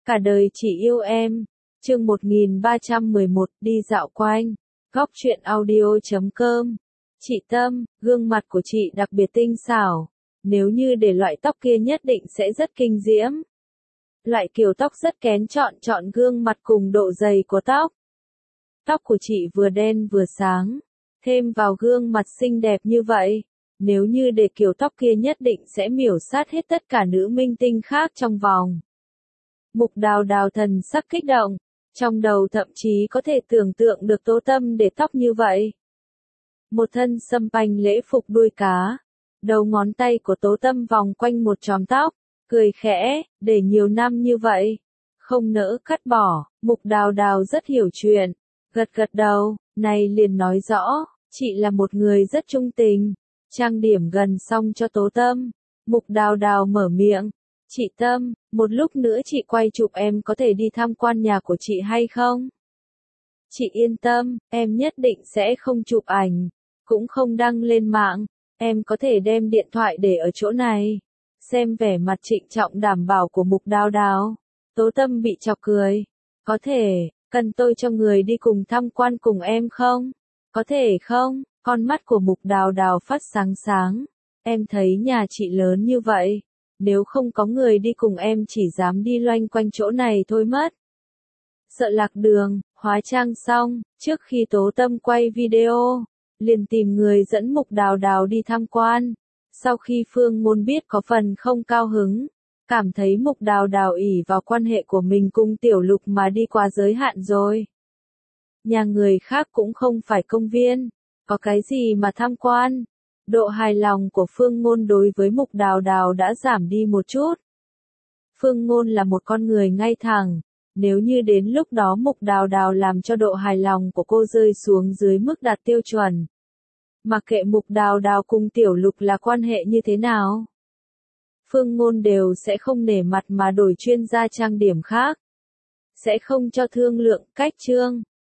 Cả đời chỉ yêu em. Chương 1311, đi dạo quanh. Góc truyện audio.com. Chị Tâm, gương mặt của chị đặc biệt tinh xảo. Nếu như để loại tóc kia nhất định sẽ rất kinh diễm. Loại kiểu tóc rất kén chọn gương mặt cùng độ dày của tóc. Tóc của chị vừa đen vừa sáng. Thêm vào gương mặt xinh đẹp như vậy. Nếu như để kiểu tóc kia nhất định sẽ miểu sát hết tất cả nữ minh tinh khác trong vòng. Mục Đào Đào thần sắc kích động, trong đầu thậm chí có thể tưởng tượng được Tố Tâm để tóc như vậy. Một thân sâm panh lễ phục đuôi cá, đầu ngón tay của Tố Tâm vòng quanh một chòm tóc, cười khẽ, để nhiều năm như vậy, không nỡ cắt bỏ. Mục Đào Đào rất hiểu chuyện, gật gật đầu, này liền nói rõ, chị là một người rất trung tình. Trang điểm gần xong cho Tố Tâm, Mục Đào Đào mở miệng. Chị Tâm, một lúc nữa chị quay chụp em có thể đi tham quan nhà của chị hay không? Chị yên tâm, em nhất định sẽ không chụp ảnh, cũng không đăng lên mạng, em có thể đem điện thoại để ở chỗ này. Xem vẻ mặt trịnh trọng đảm bảo của Mục Đào Đào, Tố Tâm bị chọc cười. Có thể, cần tôi cho người đi cùng tham quan cùng em không? Có thể không? Con mắt của Mục Đào Đào phát sáng sáng. Em thấy nhà chị lớn như vậy. Nếu không có người đi cùng em chỉ dám đi loanh quanh chỗ này thôi mất. Sợ lạc đường, hóa trang xong, trước khi Tố Tâm quay video, liền tìm người dẫn Mục Đào Đào đi tham quan. Sau khi Phương Ngôn biết có phần không cao hứng, cảm thấy Mục Đào Đào ỷ vào quan hệ của mình cùng Tiểu Lục mà đi qua giới hạn rồi. Nhà người khác cũng không phải công viên, có cái gì mà tham quan. Độ hài lòng của Phương Ngôn đối với Mục Đào Đào đã giảm đi một chút. Phương Ngôn là một con người ngay thẳng, nếu như đến lúc đó Mục Đào Đào làm cho độ hài lòng của cô rơi xuống dưới mức đạt tiêu chuẩn. Mặc kệ Mục Đào Đào cùng Tiểu Lục là quan hệ như thế nào, Phương Ngôn đều sẽ không nể mặt mà đổi chuyên gia trang điểm khác. Sẽ không cho thương lượng, cách trương,